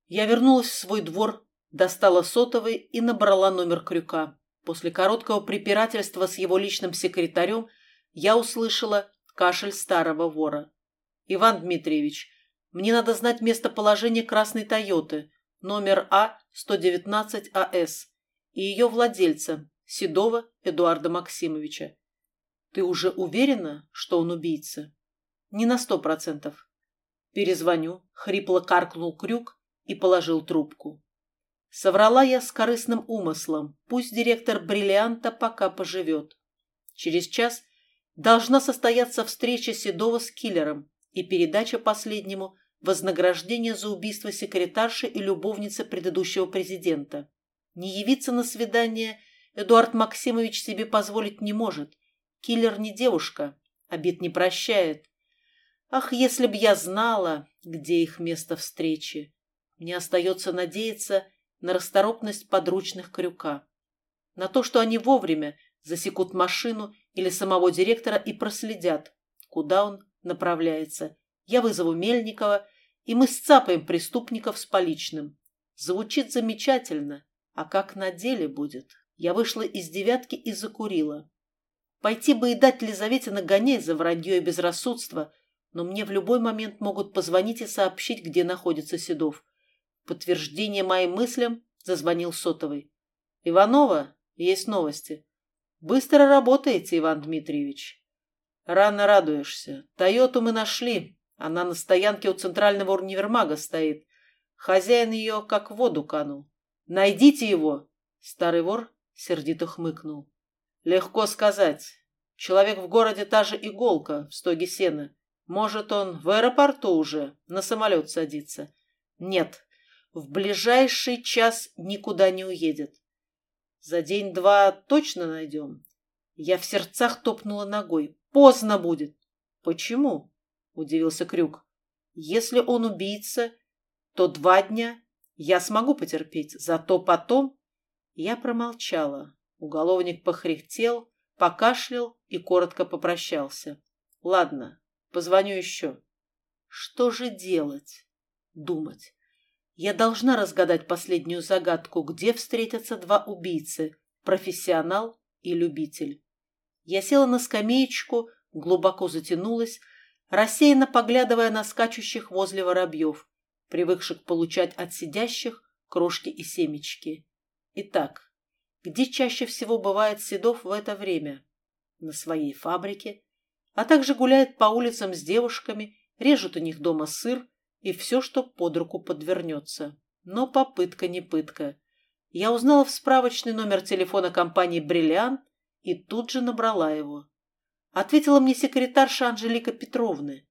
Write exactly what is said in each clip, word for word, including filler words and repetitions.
Я вернулась в свой двор, достала сотовый и набрала номер Крюка. После короткого препирательства с его личным секретарем я услышала кашель старого вора. «Иван Дмитриевич, мне надо знать местоположение красной Тойоты, номер А сто девятнадцать А С, и ее владельца, Седова Эдуарда Максимовича. Ты уже уверена, что он убийца?» «Не на сто процентов». «Перезвоню», — хрипло каркнул Крюк и положил трубку. Соврала я с корыстным умыслом, пусть директор «Бриллианта» пока поживет. Через час должна состояться встреча Седова с киллером и передача последнему вознаграждения за убийство секретарши и любовницы предыдущего президента. Не явиться на свидание Эдуард Максимович себе позволить не может. Киллер не девушка, обид не прощает. Ах, если б я знала, где их место встречи! Мне остается надеяться на расторопность подручных Крюка, на то, что они вовремя засекут машину или самого директора и проследят, куда он направляется. Я вызову Мельникова, и мы сцапаем преступников с поличным. Звучит замечательно, а как на деле будет? Я вышла из девятки и закурила. Пойти бы и дать Лизавете нагоняй за вранье и безрассудство, но мне в любой момент могут позвонить и сообщить, где находится Седов. В подтверждение моим мыслям зазвонил сотовый. «Иванова, есть новости». «Быстро работаете, Иван Дмитриевич». «Рано радуешься. Тойоту мы нашли. Она на стоянке у центрального универмага стоит. Хозяин ее как в воду канул. Найдите его!» Старый вор сердито хмыкнул. «Легко сказать. Человек в городе та же иголка в стоге сена. Может, он в аэропорту уже на самолет садится?» «Нет, в ближайший час никуда не уедет». «За день-два точно найдем?» Я в сердцах топнула ногой. «Поздно будет». «Почему?» – удивился Крюк. «Если он убийца, то два дня я смогу потерпеть, зато потом...» Я промолчала. Уголовник похрехтел, покашлял и коротко попрощался. «Ладно, позвоню еще». Что же делать? Думать. Я должна разгадать последнюю загадку, где встретятся два убийцы, профессионал и любитель. Я села на скамеечку, глубоко затянулась, рассеянно поглядывая на скачущих возле воробьев, привыкших получать от сидящих крошки и семечки. Итак, где чаще всего бывает Седов в это время? На своей фабрике, а также гуляет по улицам с девушками, режет у них дома сыр и все, что под руку подвернется. Но попытка не пытка. Я узнала в справочный номер телефона компании «Бриллиант» и тут же набрала его. Ответила мне секретарша Анжелика Петровна.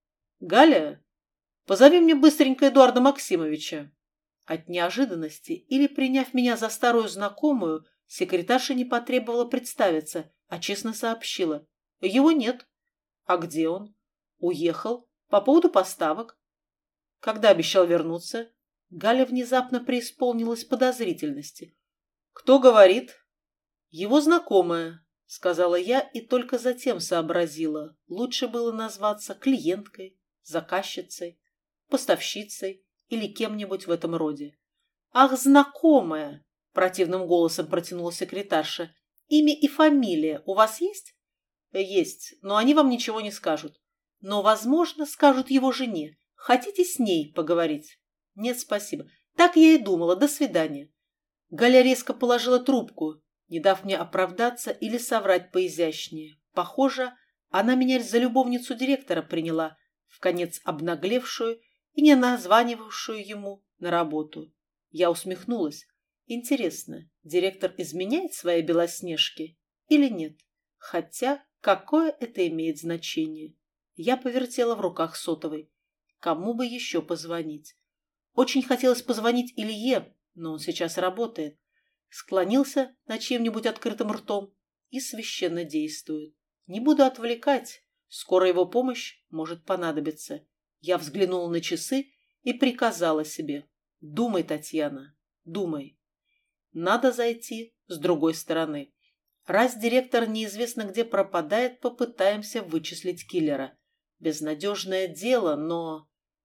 «Галя, позови мне быстренько Эдуарда Максимовича». От неожиданности или приняв меня за старую знакомую, секретарша не потребовала представиться, а честно сообщила. «Его нет». «А где он?» «Уехал. По поводу поставок». «Когда обещал вернуться?» Галя внезапно преисполнилась подозрительности. «Кто говорит?» «Его знакомая», — сказала я и только затем сообразила. Лучше было назваться клиенткой, заказчицей, поставщицей или кем-нибудь в этом роде. «Ах, знакомая!» — противным голосом протянула секретарша. «Имя и фамилия у вас есть?» «Есть, но они вам ничего не скажут. Но, возможно, скажут его жене. Хотите с ней поговорить?» «Нет, спасибо. Так я и думала. До свидания». Галя резко положила трубку, не дав мне оправдаться или соврать поизящнее. Похоже, она меня за любовницу директора приняла, вконец обнаглевшую и не названивавшую ему на работу. Я усмехнулась. Интересно, директор изменяет своей Белоснежке или нет? Хотя, какое это имеет значение? Я повертела в руках сотовый. Кому бы еще позвонить? Очень хотелось позвонить Илье, но он сейчас работает. Склонился над чьим-нибудь открытым ртом и священно действует. Не буду отвлекать, скоро его помощь может понадобиться. Я взглянула на часы и приказала себе. Думай, Татьяна, думай. Надо зайти с другой стороны. Раз директор неизвестно где пропадает, попытаемся вычислить киллера. Безнадежное дело, но...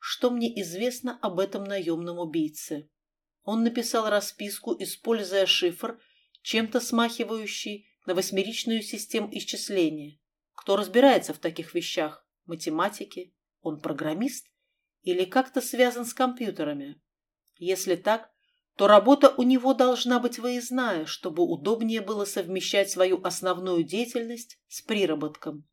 что мне известно об этом наемном убийце. Он написал расписку, используя шифр, чем-то смахивающий на восьмеричную систему исчисления. Кто разбирается в таких вещах? Математики? Он программист? Или как-то связан с компьютерами? Если так, то работа у него должна быть выездная, чтобы удобнее было совмещать свою основную деятельность с приработком.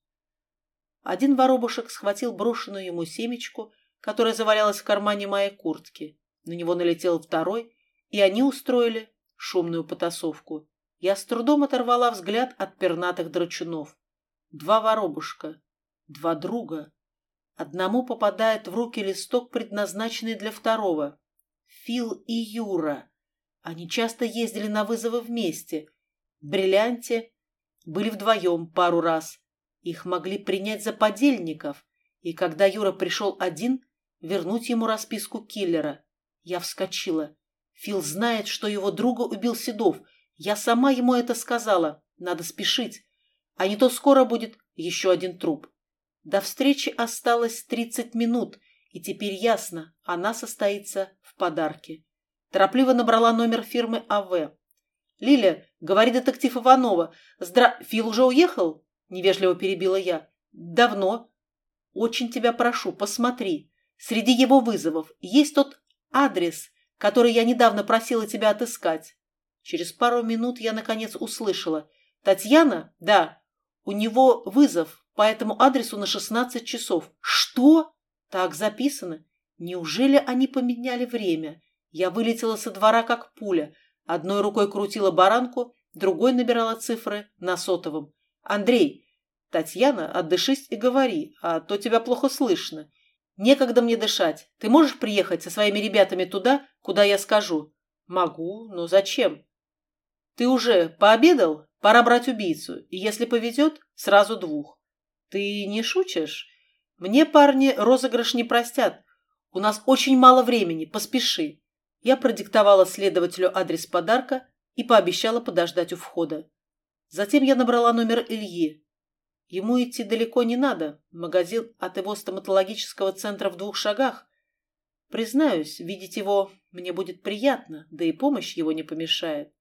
Один воробушек схватил брошенную ему семечку, которая завалялась в кармане моей куртки. На него налетел второй, и они устроили шумную потасовку. Я с трудом оторвала взгляд от пернатых драчунов. Два воробушка, два друга. Одному попадает в руки листок, предназначенный для второго. Фил и Юра. Они часто ездили на вызовы вместе. В «Бриллианте» были вдвоем пару раз. Их могли принять за подельников, и когда Юра пришел один, вернуть ему расписку киллера. Я вскочила. Фил знает, что его друга убил Седов. Я сама ему это сказала. Надо спешить. А не то скоро будет еще один труп. До встречи осталось тридцать минут, и теперь ясно, она состоится в подарке. Торопливо набрала номер фирмы А В. «Лиля, — говорит детектив Иванова, — здра... Фил уже уехал?» — невежливо перебила я. «Давно. Очень тебя прошу, посмотри. Среди его вызовов есть тот адрес, который я недавно просила тебя отыскать». Через пару минут я, наконец, услышала. «Татьяна? Да. У него вызов по этому адресу на шестнадцать часов». «Что?» «Так записано. Неужели они поменяли время?» Я вылетела со двора, как пуля. Одной рукой крутила баранку, другой набирала цифры на сотовом. «Андрей, Татьяна, отдышись и говори, а то тебя плохо слышно. Некогда мне дышать. Ты можешь приехать со своими ребятами туда, куда я скажу?» «Могу, но зачем?» «Ты уже пообедал? Пора брать убийцу, и если повезет, сразу двух». «Ты не шутишь? Мне парни розыгрыш не простят. У нас очень мало времени, поспеши». Я продиктовала следователю адрес подарка и пообещала подождать у входа. Затем я набрала номер Ильи. Ему идти далеко не надо. Магазин от его стоматологического центра в двух шагах. Признаюсь, видеть его мне будет приятно, да и помощь его не помешает.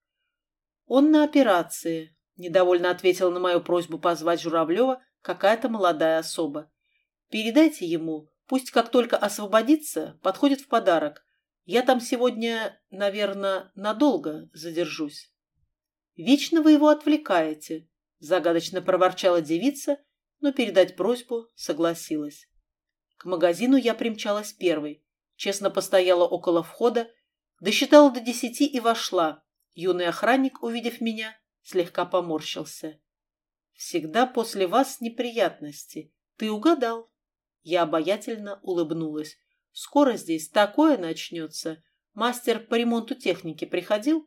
«Он на операции», — недовольно ответила на мою просьбу позвать Журавлева какая-то молодая особа. «Передайте ему, пусть как только освободится, подходит в подарок. Я там сегодня, наверное, надолго задержусь». «Вечно вы его отвлекаете», — загадочно проворчала девица, но передать просьбу согласилась. К магазину я примчалась первой, честно постояла около входа, досчитала до десяти и вошла. Юный охранник, увидев меня, слегка поморщился. «Всегда после вас неприятности. Ты угадал». Я обаятельно улыбнулась. «Скоро здесь такое начнется. Мастер по ремонту техники приходил?»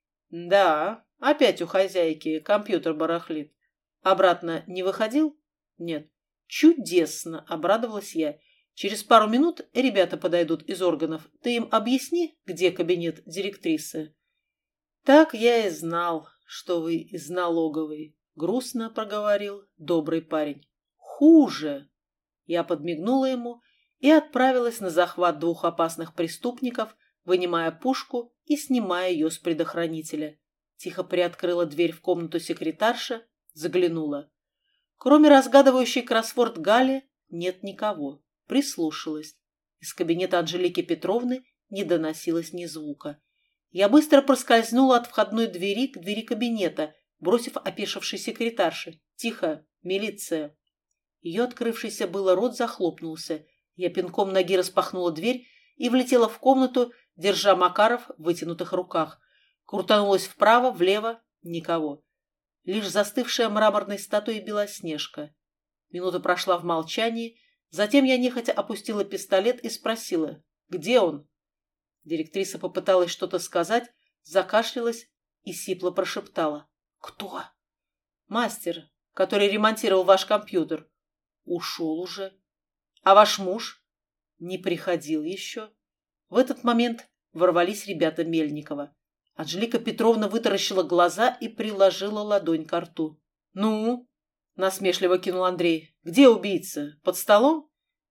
«Да, опять у хозяйки компьютер барахлит. Обратно не выходил?» «Нет». «Чудесно!» — обрадовалась я. «Через пару минут ребята подойдут из органов. Ты им объясни, где кабинет директрисы». «Так я и знал, что вы из налоговой», — грустно проговорил добрый парень. «Хуже!» Я подмигнула ему и отправилась на захват двух опасных преступников, вынимая пушку и снимая ее с предохранителя. Тихо приоткрыла дверь в комнату секретарша, заглянула. Кроме разгадывающей кроссворд Гали нет никого. Прислушалась. Из кабинета Анжелики Петровны не доносилось ни звука. Я быстро проскользнула от входной двери к двери кабинета, бросив опешившей секретарше: «Тихо, милиция!» Ее открывшийся было рот захлопнулся. Я пинком ноги распахнула дверь и влетела в комнату, держа Макаров в вытянутых руках. Крутанулась вправо, влево — никого. Лишь застывшая мраморной статуей Белоснежка. Минута прошла в молчании, затем я нехотя опустила пистолет и спросила: «Где он?» Директриса попыталась что-то сказать, закашлялась и сипло прошептала: «Кто?» «Мастер, который ремонтировал ваш компьютер». «Ушел уже». «А ваш муж?» «Не приходил еще». В этот момент ворвались ребята Мельникова. Анжелика Петровна вытаращила глаза и приложила ладонь к рту. «Ну?» — насмешливо кинул Андрей. «Где убийца? Под столом?»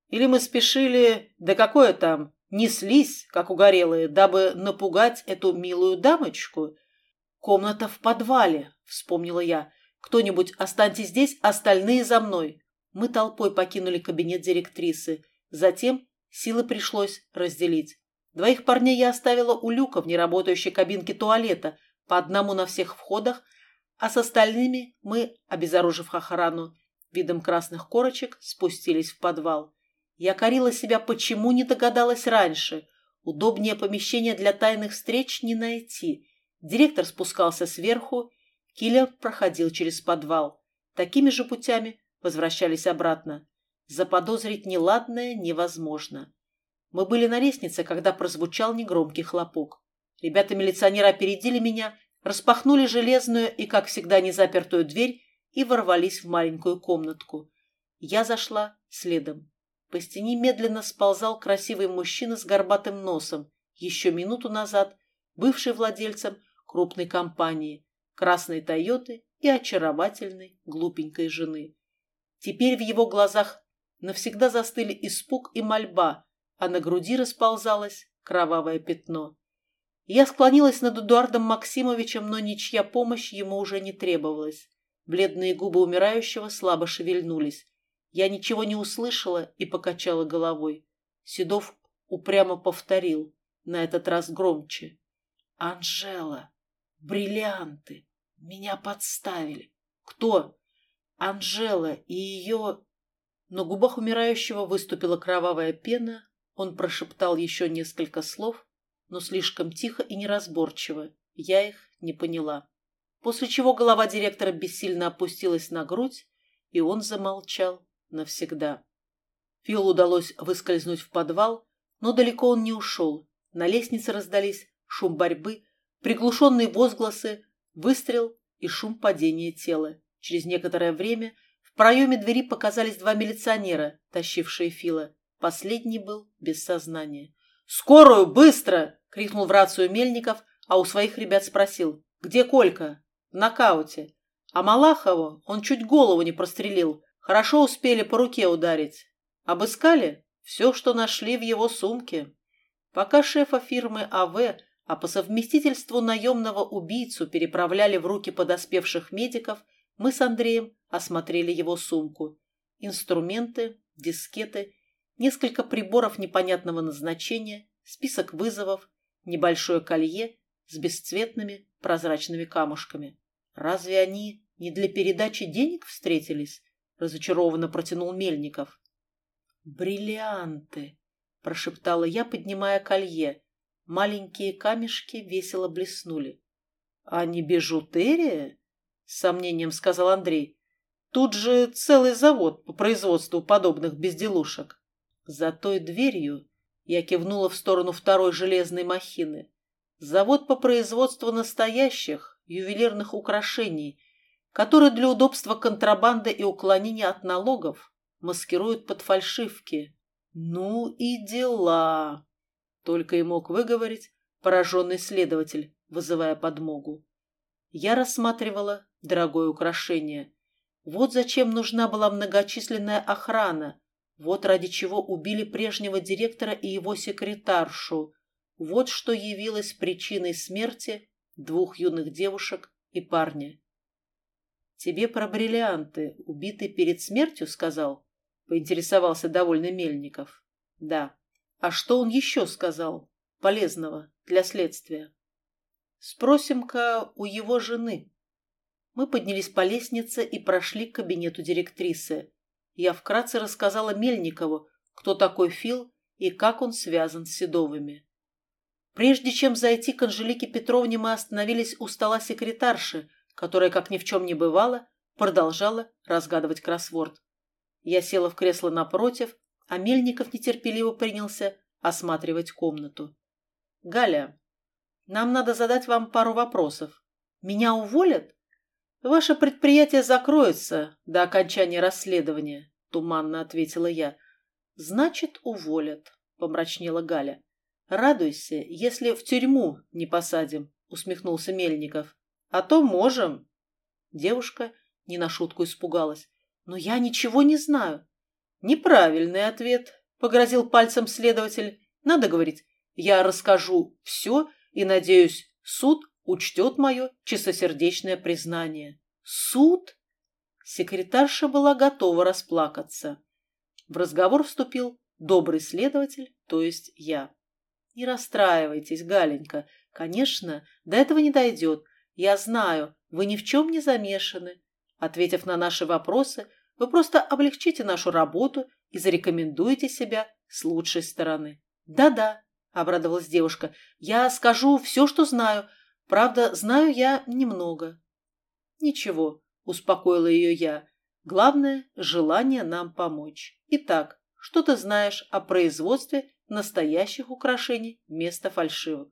Или мы спешили, да какое там, неслись, как угорелые, дабы напугать эту милую дамочку? Комната в подвале, вспомнила я. Кто-нибудь останьтесь здесь, остальные за мной. Мы толпой покинули кабинет директрисы. Затем силы пришлось разделить. Двоих парней я оставила у люка в неработающей кабинке туалета, по одному на всех входах, а с остальными мы, обезоружив охрану, видом красных корочек спустились в подвал. Я корила себя, почему не догадалась раньше. Удобнее помещение для тайных встреч не найти. Директор спускался сверху, киллер проходил через подвал. Такими же путями возвращались обратно. Заподозрить неладное невозможно. Мы были на лестнице, когда прозвучал негромкий хлопок. Ребята-милиционеры опередили меня, распахнули железную и, как всегда, незапертую дверь и ворвались в маленькую комнатку. Я зашла следом. По стене медленно сползал красивый мужчина с горбатым носом, еще минуту назад бывший владельцем крупной компании, красной «Тойоты» и очаровательной глупенькой жены. Теперь в его глазах навсегда застыли испуг и мольба, а на груди расползалось кровавое пятно. Я склонилась над Эдуардом Максимовичем, но ничья помощь ему уже не требовалась. Бледные губы умирающего слабо шевельнулись. Я ничего не услышала и покачала головой. Седов упрямо повторил, на этот раз громче. «Анжела! Бриллианты! Меня подставили! Кто?» «Анжела и ее...» На губах умирающего выступила кровавая пена, он прошептал еще несколько слов, но слишком тихо и неразборчиво, я их не поняла. После чего голова директора бессильно опустилась на грудь, и он замолчал навсегда. Филу удалось выскользнуть в подвал, но далеко он не ушел. На лестнице раздались шум борьбы, приглушенные возгласы, выстрел и шум падения тела. Через некоторое время в проеме двери показались два милиционера, тащившие Фила. Последний был без сознания. «Скорую! Быстро!» — крикнул в рацию Мельников, а у своих ребят спросил. «Где Колька?» «В нокауте. А Малахову он чуть голову не прострелил. Хорошо успели по руке ударить. Обыскали? Все, что нашли в его сумке». Пока шефа фирмы АВ, а по совместительству наемного убийцу переправляли в руки подоспевших медиков, мы с Андреем осмотрели его сумку. Инструменты, дискеты, несколько приборов непонятного назначения, список вызовов, небольшое колье с бесцветными прозрачными камушками. «Разве они не для передачи денег встретились?» – разочарованно протянул Мельников. «Бриллианты!» – прошептала я, поднимая колье. Маленькие камешки весело блеснули. «А не бижутерия?» – с сомнением сказал Андрей. «Тут же целый завод по производству подобных безделушек». «За той дверью», – я кивнула в сторону второй железной махины, – «завод по производству настоящих ювелирных украшений, которые для удобства контрабанды и уклонения от налогов маскируют под фальшивки». «Ну и дела!» – только и мог выговорить пораженный следователь, вызывая подмогу. Я рассматривала дорогое украшение. Вот зачем нужна была многочисленная охрана, вот ради чего убили прежнего директора и его секретаршу, вот что явилось причиной смерти двух юных девушек и парня. «Тебе про бриллианты, убитый перед смертью, сказал?» – поинтересовался довольный Мельников. «Да. А что он еще сказал? Полезного для следствия?» «Спросим-ка у его жены». Мы поднялись по лестнице и прошли к кабинету директрисы. Я вкратце рассказала Мельникову, кто такой Фил и как он связан с Седовыми. Прежде чем зайти к Анжелике Петровне, мы остановились у стола секретарши, которая, как ни в чем не бывало, продолжала разгадывать кроссворд. Я села в кресло напротив, а Мельников нетерпеливо принялся осматривать комнату. «Галя, нам надо задать вам пару вопросов. Меня уволят? Ваше предприятие закроется до окончания расследования», — туманно ответила я. «Значит, уволят», — помрачнела Галя. «Радуйся, если в тюрьму не посадим», — усмехнулся Мельников. «А то можем». Девушка не на шутку испугалась. «Но я ничего не знаю». Неправильный ответ, погрозил пальцем следователь. Надо говорить, я расскажу все и, надеюсь, суд учтет мое чистосердечное признание. Суд? Секретарша была готова расплакаться. В разговор вступил добрый следователь, то есть я. Не расстраивайтесь, Галенька. Конечно, до этого не дойдет. Я знаю, вы ни в чем не замешаны. Ответив на наши вопросы, вы просто облегчите нашу работу и зарекомендуете себя с лучшей стороны. Да-да, обрадовалась девушка, я скажу все, что знаю. Правда, знаю я немного. Ничего, успокоила ее я. Главное – желание нам помочь. Итак, что ты знаешь о производстве настоящих украшений вместо фальшивок?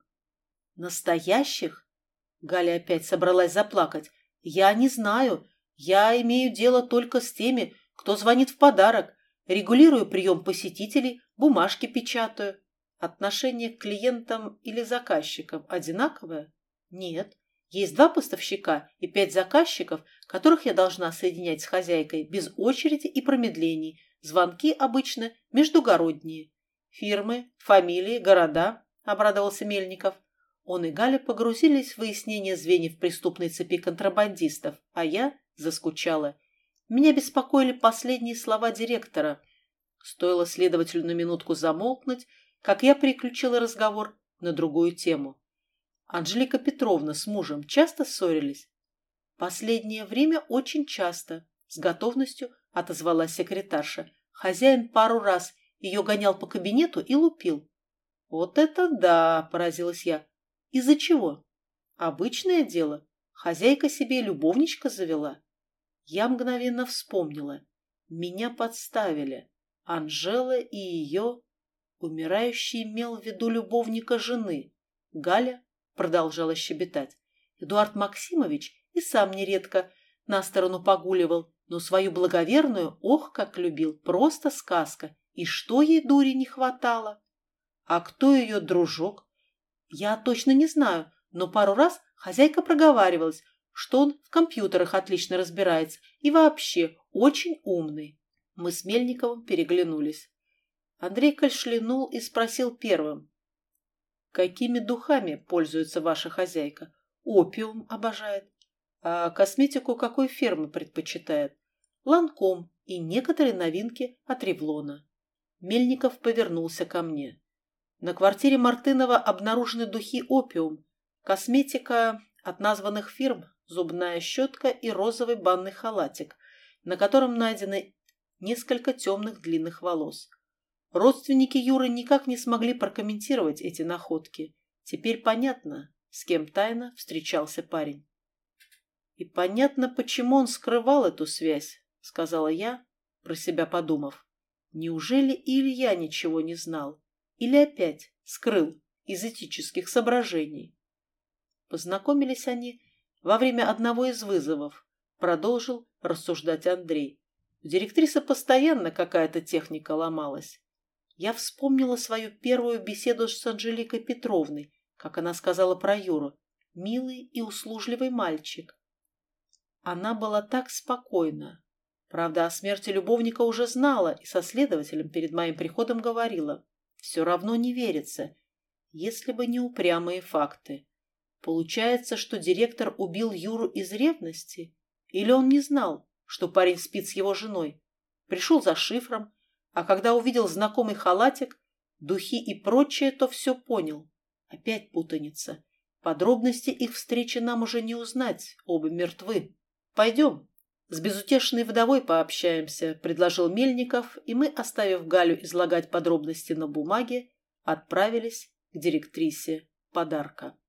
Настоящих? Галя опять собралась заплакать. Я не знаю. Я имею дело только с теми, кто звонит в подарок. Регулирую прием посетителей, бумажки печатаю. Отношение к клиентам или заказчикам одинаковое? Нет. Есть два поставщика и пять заказчиков, которых я должна соединять с хозяйкой без очереди и промедлений. Звонки обычно междугородние. Фирмы, фамилии, города, обрадовался Мельников. Он и Галя погрузились в выяснение звеньев преступной цепи контрабандистов, а я заскучала. Меня беспокоили последние слова директора. Стоило следователю на минутку замолкнуть, как я переключила разговор на другую тему. Анжелика Петровна с мужем часто ссорились? Последнее время очень часто, с готовностью отозвалась секретарша. Хозяин пару раз ее гонял по кабинету и лупил. Вот это да, поразилась я. Из-за чего? Обычное дело. Хозяйка себе любовничка завела. Я мгновенно вспомнила. Меня подставили. Анжела и ее... Умирающий имел в виду любовника жены. Галя продолжала щебетать. Эдуард Максимович и сам нередко на сторону погуливал, но свою благоверную, ох, как любил, просто сказка. И что ей дури не хватало? А кто ее дружок? Я точно не знаю, но пару раз хозяйка проговаривалась, что он в компьютерах отлично разбирается и вообще очень умный. Мы с Мельниковым переглянулись. Андрей кашлянул и спросил первым. Какими духами пользуется ваша хозяйка? Опиум обожает. А косметику какой фирмы предпочитает? Ланком и некоторые новинки от Ревлона. Мельников повернулся ко мне. На квартире Мартынова обнаружены духи опиум, косметика от названных фирм, зубная щетка и розовый банный халатик, на котором найдены несколько темных длинных волос. Родственники Юры никак не смогли прокомментировать эти находки. Теперь понятно, с кем тайно встречался парень. И понятно, почему он скрывал эту связь, сказала я, про себя подумав. Неужели Илья ничего не знал? Или опять скрыл из этических соображений? Познакомились они во время одного из вызовов, продолжил рассуждать Андрей. У директрисы постоянно какая-то техника ломалась. Я вспомнила свою первую беседу с Анжеликой Петровной, как она сказала про Юру. Милый и услужливый мальчик. Она была так спокойна. Правда, о смерти любовника уже знала и со следователем перед моим приходом говорила. Все равно не верится, если бы не упрямые факты. Получается, что директор убил Юру из ревности? Или он не знал, что парень спит с его женой? Пришел за шифром, а когда увидел знакомый халатик, духи и прочее, то все понял. Опять путаница. Подробности их встречи нам уже не узнать, оба мертвы. Пойдем, с безутешной вдовой пообщаемся, предложил Мельников, и мы, оставив Галю излагать подробности на бумаге, отправились к директрисе подарка.